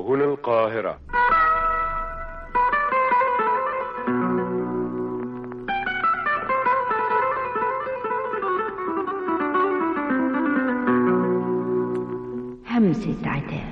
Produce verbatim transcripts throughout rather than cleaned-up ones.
هنا القاهرة. همسة عتاب.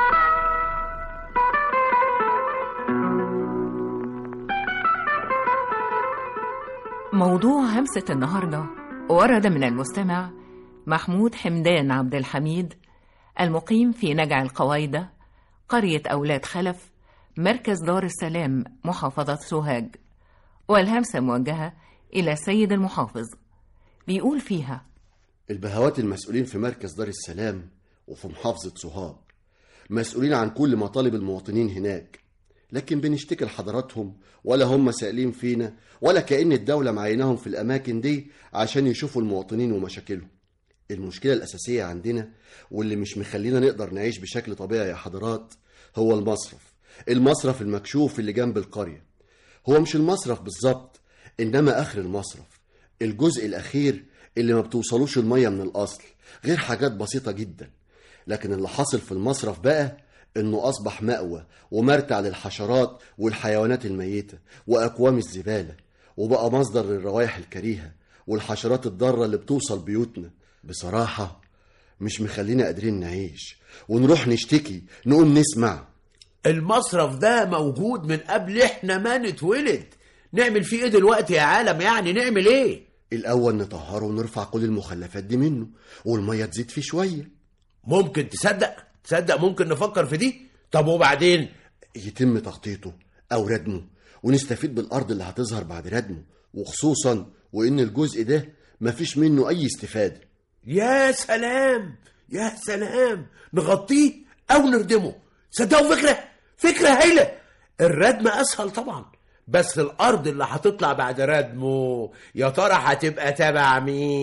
موضوع همسة النهاردة ورد من المستمع محمود حمدان عبد الحميد المقيم في نجع القوايدة، قرية أولاد خلف، مركز دار السلام، محافظة سوهاج. والهمسة موجهة إلى السيد المحافظ. بيقول فيها: البهوات المسؤولين في مركز دار السلام وفي محافظة سوهاج مسؤولين عن كل مطالب المواطنين هناك، لكن بنشتكي لحضراتهم ولا هم سائلين فينا، ولا كأن الدولة معيناهم في الأماكن دي عشان يشوفوا المواطنين ومشاكلهم. المشكلة الأساسية عندنا واللي مش مخلينا نقدر نعيش بشكل طبيعي يا حضرات هو المصرف. المصرف المكشوف اللي جنب القرية، هو مش المصرف بالظبط، إنما آخر المصرف، الجزء الأخير اللي ما بتوصلوش المية من الأصل غير حاجات بسيطة جدا. لكن اللي حاصل في المصرف بقى إنه أصبح مأوى ومرتع للحشرات والحيوانات الميتة وأكوام الزبالة، وبقى مصدر للروائح الكريهة والحشرات الضارة اللي بتوصل بيوتنا. بصراحة مش مخلينا قادرين نعيش، ونروح نشتكي نقوم نسمع. المصرف ده موجود من قبل احنا ما نتولد، نعمل فيه ايه دلوقتي يا عالم؟ يعني نعمل ايه؟ الأول نطهره ونرفع كل المخلفات دي منه، والمية تزيد فيه شوية. ممكن تصدق تصدق ممكن نفكر في دي. طب وبعدين؟ يتم تغطيته أو ردمه، ونستفيد بالأرض اللي هتظهر بعد ردمه، وخصوصا وإن الجزء ده مفيش منه أي استفادة. يا سلام يا سلام، نغطيه أو نردمه. صدقوا فكرة فكرة هايلة. الردم أسهل طبعا، بس الأرض اللي هتطلع بعد ردمه يا ترى هتبقى تبع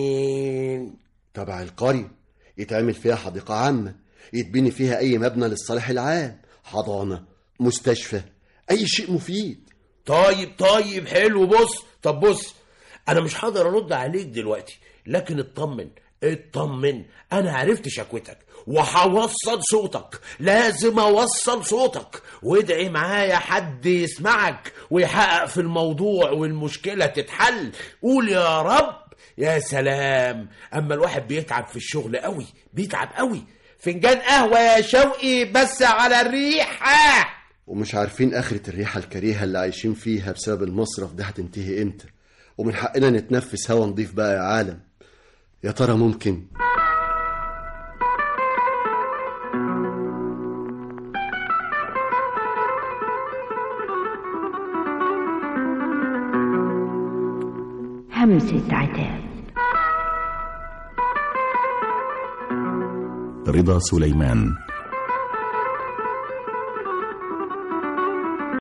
مين؟ تبع القرية، يتعمل فيها حديقة عامة، يتبني فيها أي مبنى للصالح العام، حضانة، مستشفى، أي شيء مفيد. طيب طيب حلو. بص طب بص، أنا مش هقدر أرد عليك دلوقتي، لكن اطمن اطمن، أنا عرفت شكوتك وهوصل صوتك، لازم أوصل صوتك، وادعي معايا حد يسمعك ويحقق في الموضوع والمشكلة تتحل. قول يا رب. يا سلام، أما الواحد بيتعب في الشغل قوي، بيتعب قوي. فنجان قهوة يا شوقي بس على الريحة. ومش عارفين آخرة الريحة الكريهة اللي عايشين فيها بسبب المصرف ده هتنتهي إمتى، ومن حقنا نتنفس هوا نضيف بقى يا عالم. يا ترى ممكن؟ همسة عتاب. رضا سليمان.